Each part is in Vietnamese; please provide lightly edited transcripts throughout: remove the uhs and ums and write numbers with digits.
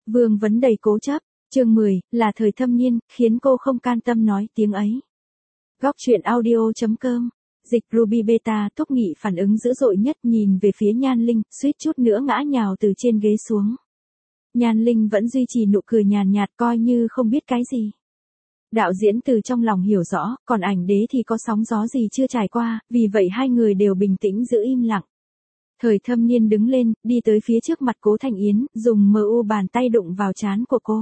Vương vấn đầy cố chấp. Chương 10, là thời thâm niên, khiến cô không can tâm nói tiếng ấy. Góc truyện audio.com. Dịch Ruby Beta Thúc Nghị phản ứng dữ dội nhất, nhìn về phía Nhan Linh, suýt chút nữa ngã nhào từ trên ghế xuống. Nhan Linh vẫn duy trì nụ cười nhàn nhạt coi như không biết cái gì. Đạo diễn từ trong lòng hiểu rõ, còn ảnh đế thì có sóng gió gì chưa trải qua, vì vậy hai người đều bình tĩnh giữ im lặng. Thời thâm niên đứng lên, đi tới phía trước mặt Cố Thanh Yến, dùng mu bàn tay đụng vào trán của cô.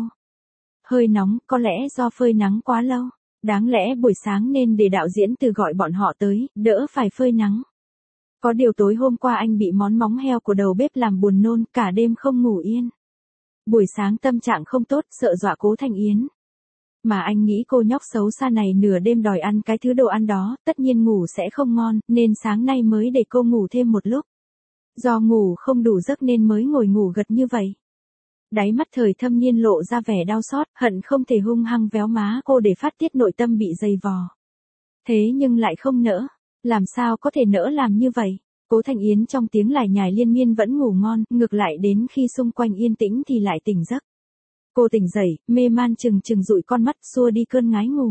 Hơi nóng, có lẽ do phơi nắng quá lâu. Đáng lẽ buổi sáng nên để đạo diễn từ gọi bọn họ tới, đỡ phải phơi nắng. Có điều tối hôm qua anh bị món móng heo của đầu bếp làm buồn nôn, cả đêm không ngủ yên. Buổi sáng tâm trạng không tốt, sợ dọa Cố Thanh Yến. Mà anh nghĩ cô nhóc xấu xa này nửa đêm đòi ăn cái thứ đồ ăn đó, tất nhiên ngủ sẽ không ngon, nên sáng nay mới để cô ngủ thêm một lúc. Do ngủ không đủ giấc nên mới ngồi ngủ gật như vậy. Đáy mắt thời thâm niên lộ ra vẻ đau xót, hận không thể hung hăng véo má cô để phát tiết nội tâm bị dày vò. Thế nhưng lại không nỡ, làm sao có thể nỡ làm như vậy? Cố Thanh Yến trong tiếng lải nhải liên miên vẫn ngủ ngon, ngược lại đến khi xung quanh yên tĩnh thì lại tỉnh giấc. Cô tỉnh dậy, mê man chừng dụi con mắt xua đi cơn ngái ngủ.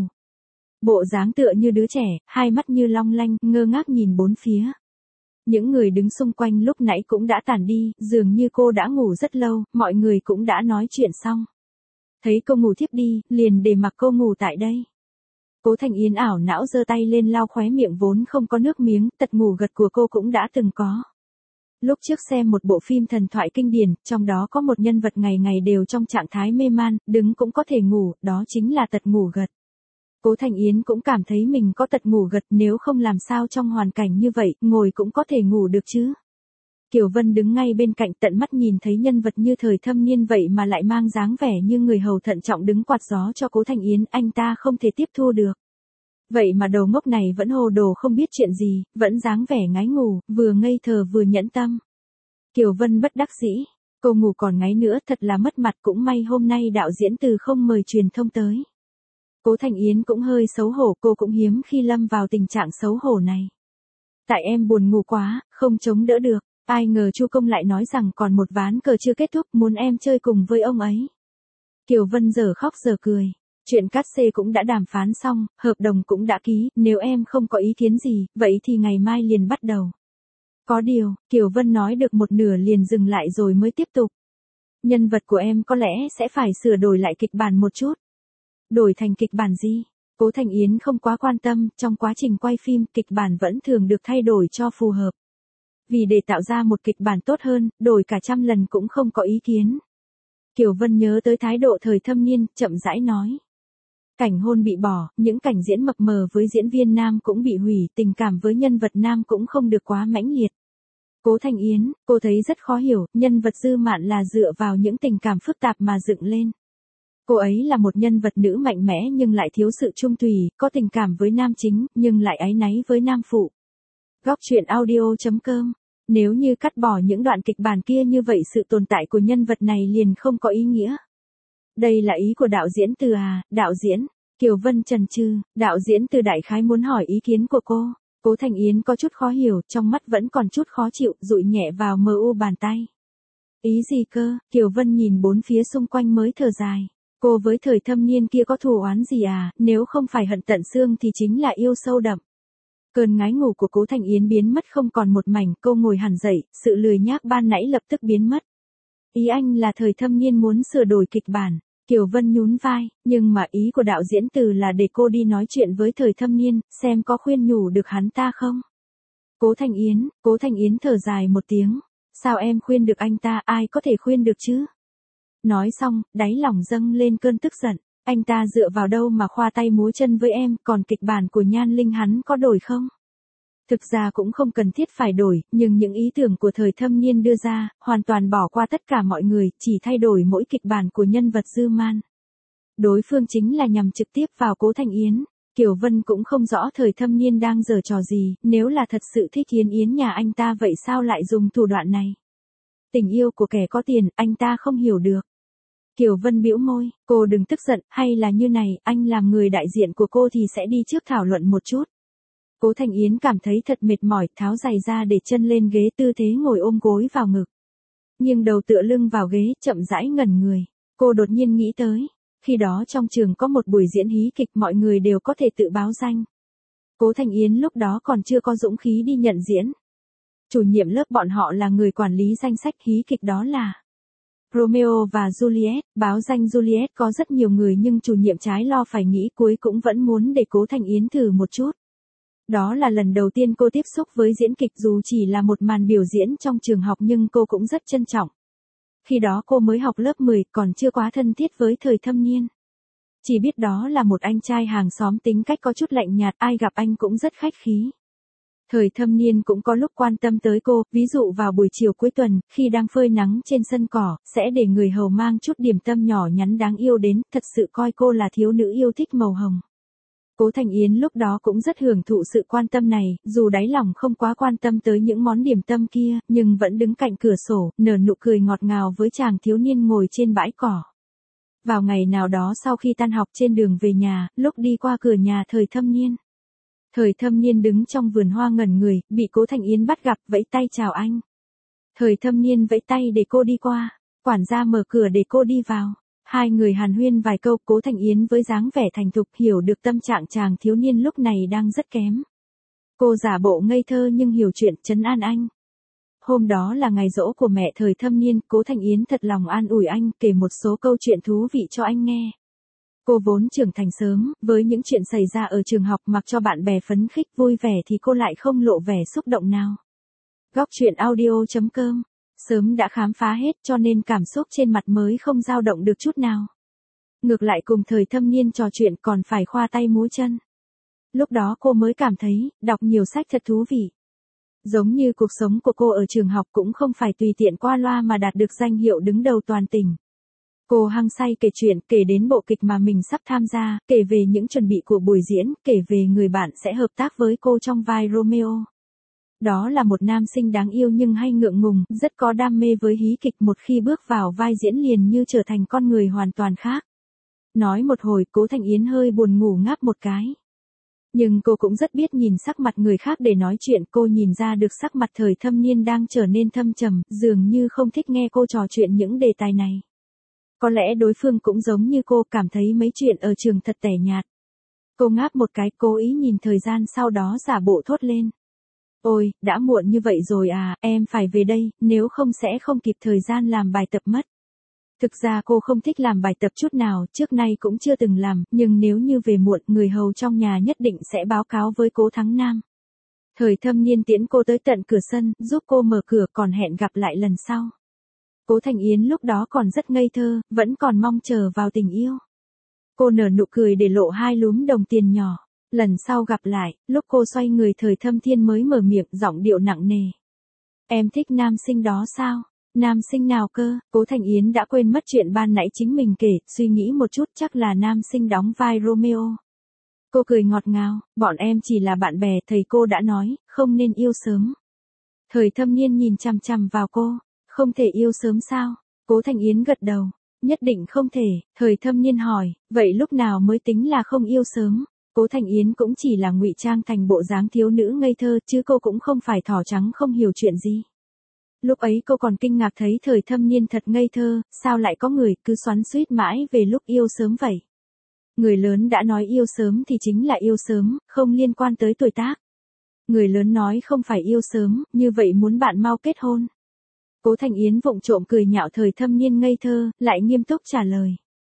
Bộ dáng tựa như đứa trẻ, hai mắt như long lanh, ngơ ngác nhìn bốn phía. Những người đứng xung quanh lúc nãy cũng đã tản đi, dường như cô đã ngủ rất lâu, mọi người cũng đã nói chuyện xong. Thấy cô ngủ thiếp đi, liền để mặc cô ngủ tại đây. Cố Thanh Yến ảo não giơ tay lên lau khóe miệng vốn không có nước miếng, tật ngủ gật của cô cũng đã từng có. Lúc trước xem một bộ phim thần thoại kinh điển, trong đó có một nhân vật ngày ngày đều trong trạng thái mê man, đứng cũng có thể ngủ, đó chính là tật ngủ gật. Cố Thanh Yến cũng cảm thấy mình có tật ngủ gật, nếu không làm sao trong hoàn cảnh như vậy, ngồi cũng có thể ngủ được chứ. Kiều Vân đứng ngay bên cạnh tận mắt nhìn thấy nhân vật như thời thâm niên vậy mà lại mang dáng vẻ như người hầu thận trọng đứng quạt gió cho Cố Thanh Yến, anh ta không thể tiếp thu được. Vậy mà đầu ngốc này vẫn hồ đồ không biết chuyện gì, vẫn dáng vẻ ngái ngủ, vừa ngây thơ vừa nhẫn tâm. Kiều Vân bất đắc dĩ, cô ngủ còn ngáy nữa thật là mất mặt, cũng may hôm nay đạo diễn từ không mời truyền thông tới. Cố Thanh Yến cũng hơi xấu hổ, cô cũng hiếm khi lâm vào tình trạng xấu hổ này. Tại em buồn ngủ quá, không chống đỡ được, ai ngờ Chu Công lại nói rằng còn một ván cờ chưa kết thúc, muốn em chơi cùng với ông ấy. Kiều Vân giờ khóc giờ cười, chuyện cát xê cũng đã đàm phán xong, hợp đồng cũng đã ký, nếu em không có ý kiến gì, vậy thì ngày mai liền bắt đầu. Có điều, Kiều Vân nói được một nửa liền dừng lại rồi mới tiếp tục. Nhân vật của em có lẽ sẽ phải sửa đổi lại kịch bản một chút. Đổi thành kịch bản gì? Cố Thanh Yến không quá quan tâm, trong quá trình quay phim, kịch bản vẫn thường được thay đổi cho phù hợp. Vì để tạo ra một kịch bản tốt hơn, đổi cả trăm lần cũng không có ý kiến. Kiều Vân nhớ tới thái độ thời thâm niên, chậm rãi nói. Cảnh hôn bị bỏ, những cảnh diễn mập mờ với diễn viên nam cũng bị hủy, tình cảm với nhân vật nam cũng không được quá mãnh liệt. Cố Thanh Yến, cô thấy rất khó hiểu, nhân vật Dư Mạn là dựa vào những tình cảm phức tạp mà dựng lên. Cô ấy là một nhân vật nữ mạnh mẽ nhưng lại thiếu sự trung tùy, có tình cảm với nam chính, nhưng lại áy náy với nam phụ. Góc truyện audio.com. Nếu như cắt bỏ những đoạn kịch bản kia như vậy sự tồn tại của nhân vật này liền không có ý nghĩa. Đây là ý của đạo diễn Từ à, đạo diễn. Kiều Vân chần chừ, đạo diễn Từ đại khái muốn hỏi ý kiến của cô. Cố Thanh Yến có chút khó hiểu, trong mắt vẫn còn chút khó chịu, dụi nhẹ vào mu bàn tay. Ý gì cơ? Kiều Vân nhìn bốn phía xung quanh mới thở dài. Cô với thời thâm niên kia có thù oán gì à, nếu không phải hận tận xương thì chính là yêu sâu đậm. Cơn ngái ngủ của Cố Thanh Yến biến mất không còn một mảnh, cô ngồi hẳn dậy, sự lười nhác ban nãy lập tức biến mất. Ý anh là thời thâm niên muốn sửa đổi kịch bản. Kiều Vân nhún vai, nhưng mà ý của đạo diễn Từ là để cô đi nói chuyện với thời thâm niên, xem có khuyên nhủ được hắn ta không. Cố Thanh Yến thở dài một tiếng, sao em khuyên được anh ta, ai có thể khuyên được chứ? Nói xong, đáy lòng dâng lên cơn tức giận, anh ta dựa vào đâu mà khoa tay múa chân với em, còn kịch bản của Nhan Linh hắn có đổi không? Thực ra cũng không cần thiết phải đổi, nhưng những ý tưởng của thời thâm niên đưa ra, hoàn toàn bỏ qua tất cả mọi người, chỉ thay đổi mỗi kịch bản của nhân vật Dư Man. Đối phương chính là nhằm trực tiếp vào Cố Thanh Yến. Kiều Vân cũng không rõ thời thâm niên đang giở trò gì, nếu là thật sự thích Yến nhà anh ta vậy sao lại dùng thủ đoạn này? Tình yêu của kẻ có tiền, anh ta không hiểu được. Kiều Vân bĩu môi, cô đừng tức giận, hay là như này, anh làm người đại diện của cô thì sẽ đi trước thảo luận một chút. Cố Thanh Yến cảm thấy thật mệt mỏi, tháo giày ra để chân lên ghế, tư thế ngồi ôm gối vào ngực. Nghiêng đầu tựa lưng vào ghế, chậm rãi ngẩn người. Cô đột nhiên nghĩ tới, khi đó trong trường có một buổi diễn hí kịch mọi người đều có thể tự báo danh. Cố Thanh Yến lúc đó còn chưa có dũng khí đi nhận diễn. Chủ nhiệm lớp bọn họ là người quản lý danh sách hí kịch đó là Romeo và Juliet, báo danh Juliet có rất nhiều người nhưng chủ nhiệm trái lo phải nghĩ cuối cũng vẫn muốn để Cố Thanh Yến thử một chút. Đó là lần đầu tiên cô tiếp xúc với diễn kịch dù chỉ là một màn biểu diễn trong trường học nhưng cô cũng rất trân trọng. Khi đó cô mới học lớp 10 còn chưa quá thân thiết với Thời Thâm Niên. Chỉ biết đó là một anh trai hàng xóm tính cách có chút lạnh nhạt, ai gặp anh cũng rất khách khí. Thời Thâm Niên cũng có lúc quan tâm tới cô, ví dụ vào buổi chiều cuối tuần, khi đang phơi nắng trên sân cỏ, sẽ để người hầu mang chút điểm tâm nhỏ nhắn đáng yêu đến, thật sự coi cô là thiếu nữ yêu thích màu hồng. Cố Thanh Yến lúc đó cũng rất hưởng thụ sự quan tâm này, dù đáy lòng không quá quan tâm tới những món điểm tâm kia, nhưng vẫn đứng cạnh cửa sổ, nở nụ cười ngọt ngào với chàng thiếu niên ngồi trên bãi cỏ. Vào ngày nào đó sau khi tan học trên đường về nhà, lúc đi qua cửa nhà Thời Thâm Niên. Thời Thâm Niên đứng trong vườn hoa ngẩn người, bị Cố Thanh Yến bắt gặp vẫy tay chào anh. Thời Thâm Niên vẫy tay để cô đi qua, quản gia mở cửa để cô đi vào. Hai người hàn huyên vài câu, Cố Thanh Yến với dáng vẻ thành thục hiểu được tâm trạng chàng thiếu niên lúc này đang rất kém. Cô giả bộ ngây thơ nhưng hiểu chuyện trấn an anh. Hôm đó là ngày giỗ của mẹ Thời Thâm Niên, Cố Thanh Yến thật lòng an ủi anh, kể một số câu chuyện thú vị cho anh nghe. Cô vốn trưởng thành sớm, với những chuyện xảy ra ở trường học mặc cho bạn bè phấn khích vui vẻ thì cô lại không lộ vẻ xúc động nào. Góc truyện audio.com sớm đã khám phá hết cho nên cảm xúc trên mặt mới không dao động được chút nào. Ngược lại cùng Thời Thâm Niên trò chuyện còn phải khoa tay múa chân. Lúc đó cô mới cảm thấy, đọc nhiều sách thật thú vị. Giống như cuộc sống của cô ở trường học cũng không phải tùy tiện qua loa mà đạt được danh hiệu đứng đầu toàn tỉnh. Cô hăng say kể chuyện, kể đến bộ kịch mà mình sắp tham gia, kể về những chuẩn bị của buổi diễn, kể về người bạn sẽ hợp tác với cô trong vai Romeo. Đó là một nam sinh đáng yêu nhưng hay ngượng ngùng, rất có đam mê với hí kịch, một khi bước vào vai diễn liền như trở thành con người hoàn toàn khác. Nói một hồi, Cố Thanh Yến hơi buồn ngủ ngáp một cái. Nhưng cô cũng rất biết nhìn sắc mặt người khác để nói chuyện, cô nhìn ra được sắc mặt Thời Thâm Niên đang trở nên thâm trầm, dường như không thích nghe cô trò chuyện những đề tài này. Có lẽ đối phương cũng giống như cô, cảm thấy mấy chuyện ở trường thật tẻ nhạt. Cô ngáp một cái, cố ý nhìn thời gian sau đó giả bộ thốt lên. Ôi, đã muộn như vậy rồi à, em phải về đây, nếu không sẽ không kịp thời gian làm bài tập mất. Thực ra cô không thích làm bài tập chút nào, trước nay cũng chưa từng làm, nhưng nếu như về muộn, người hầu trong nhà nhất định sẽ báo cáo với Cố Thắng Nam. Thời Thâm Niên tiễn cô tới tận cửa sân, giúp cô mở cửa còn hẹn gặp lại lần sau. Cố Thanh Yến lúc đó còn rất ngây thơ, vẫn còn mong chờ vào tình yêu. Cô nở nụ cười để lộ hai lúm đồng tiền nhỏ. Lần sau gặp lại, lúc cô xoay người Thời Thâm Thiên mới mở miệng, giọng điệu nặng nề. Em thích nam sinh đó sao? Nam sinh nào cơ? Cố Thanh Yến đã quên mất chuyện ban nãy chính mình kể, suy nghĩ một chút chắc là nam sinh đóng vai Romeo. Cô cười ngọt ngào, bọn em chỉ là bạn bè, thầy cô đã nói, không nên yêu sớm. Thời Thâm Niên nhìn chằm chằm vào cô, không thể yêu sớm sao? Cố Thanh Yến gật đầu, nhất định không thể. Thời Thâm Niên hỏi, vậy lúc nào mới tính là không yêu sớm? Cố Thanh Yến cũng chỉ là ngụy trang thành bộ dáng thiếu nữ ngây thơ, chứ cô cũng không phải thỏ trắng không hiểu chuyện gì. Lúc ấy cô còn kinh ngạc thấy Thời Thâm Niên thật ngây thơ, sao lại có người cứ xoắn xuýt mãi về lúc yêu sớm vậy. Người lớn đã nói yêu sớm thì chính là yêu sớm, không liên quan tới tuổi tác. Người lớn nói không phải yêu sớm, như vậy muốn bạn mau kết hôn. Cố Thanh Yến vụng trộm cười nhạo Thời Thâm Niên ngây thơ, lại nghiêm túc trả lời.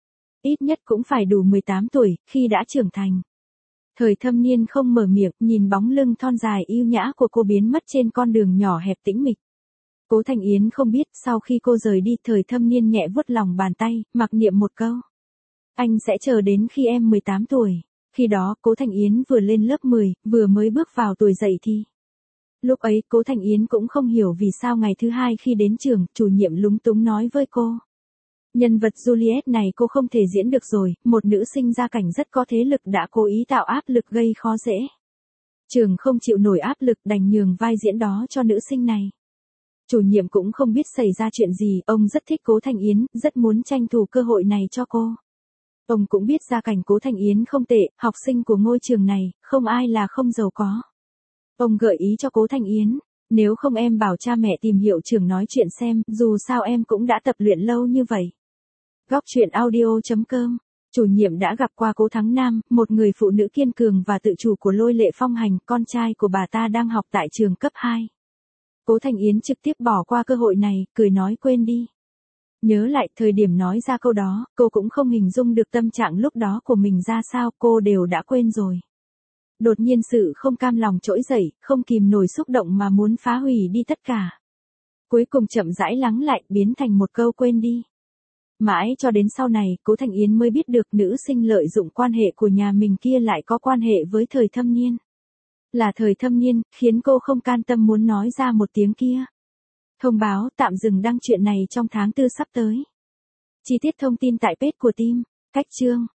Ít nhất cũng phải đủ 18 tuổi, khi đã trưởng thành. Thời Thâm Niên không mở miệng, nhìn bóng lưng thon dài yêu nhã của cô biến mất trên con đường nhỏ hẹp tĩnh mịch. Cố Thanh Yến không biết, sau khi cô rời đi, Thời Thâm Niên nhẹ vuốt lòng bàn tay, mặc niệm một câu. Anh sẽ chờ đến khi em 18 tuổi. Khi đó, Cố Thanh Yến vừa lên lớp 10, vừa mới bước vào tuổi dậy thì. Lúc ấy, Cố Thanh Yến cũng không hiểu vì sao ngày thứ hai khi đến trường, chủ nhiệm lúng túng nói với cô. Nhân vật Juliet này cô không thể diễn được rồi, một nữ sinh gia cảnh rất có thế lực đã cố ý tạo áp lực gây khó dễ. Trường không chịu nổi áp lực đành nhường vai diễn đó cho nữ sinh này. Chủ nhiệm cũng không biết xảy ra chuyện gì, ông rất thích Cố Thanh Yến, rất muốn tranh thủ cơ hội này cho cô. Ông cũng biết gia cảnh Cố Thanh Yến không tệ, học sinh của ngôi trường này, không ai là không giàu có. Ông gợi ý cho Cố Thanh Yến, nếu không em bảo cha mẹ tìm hiệu trưởng nói chuyện xem, dù sao em cũng đã tập luyện lâu như vậy. Góc chuyện audio.com. Chủ nhiệm đã gặp qua Cố Thắng Nam, một người phụ nữ kiên cường và tự chủ của Lôi Lệ Phong Hành, con trai của bà ta đang học tại trường cấp 2. Cố Thành Yến trực tiếp bỏ qua cơ hội này, cười nói quên đi. Nhớ lại thời điểm nói ra câu đó, cô cũng không hình dung được tâm trạng lúc đó của mình ra sao, cô đều đã quên rồi. Đột nhiên sự không cam lòng trỗi dậy, không kìm nổi xúc động mà muốn phá hủy đi tất cả. Cuối cùng chậm rãi lắng lại, biến thành một câu quên đi. Mãi cho đến sau này, Cố Thành Yến mới biết được nữ sinh lợi dụng quan hệ của nhà mình kia lại có quan hệ với Thời Thâm Niên. Là Thời Thâm Niên, khiến cô không can tâm muốn nói ra một tiếng kia. Thông báo tạm dừng đăng chuyện này trong tháng 4 sắp tới. Chi tiết thông tin tại page của team. Cách chương.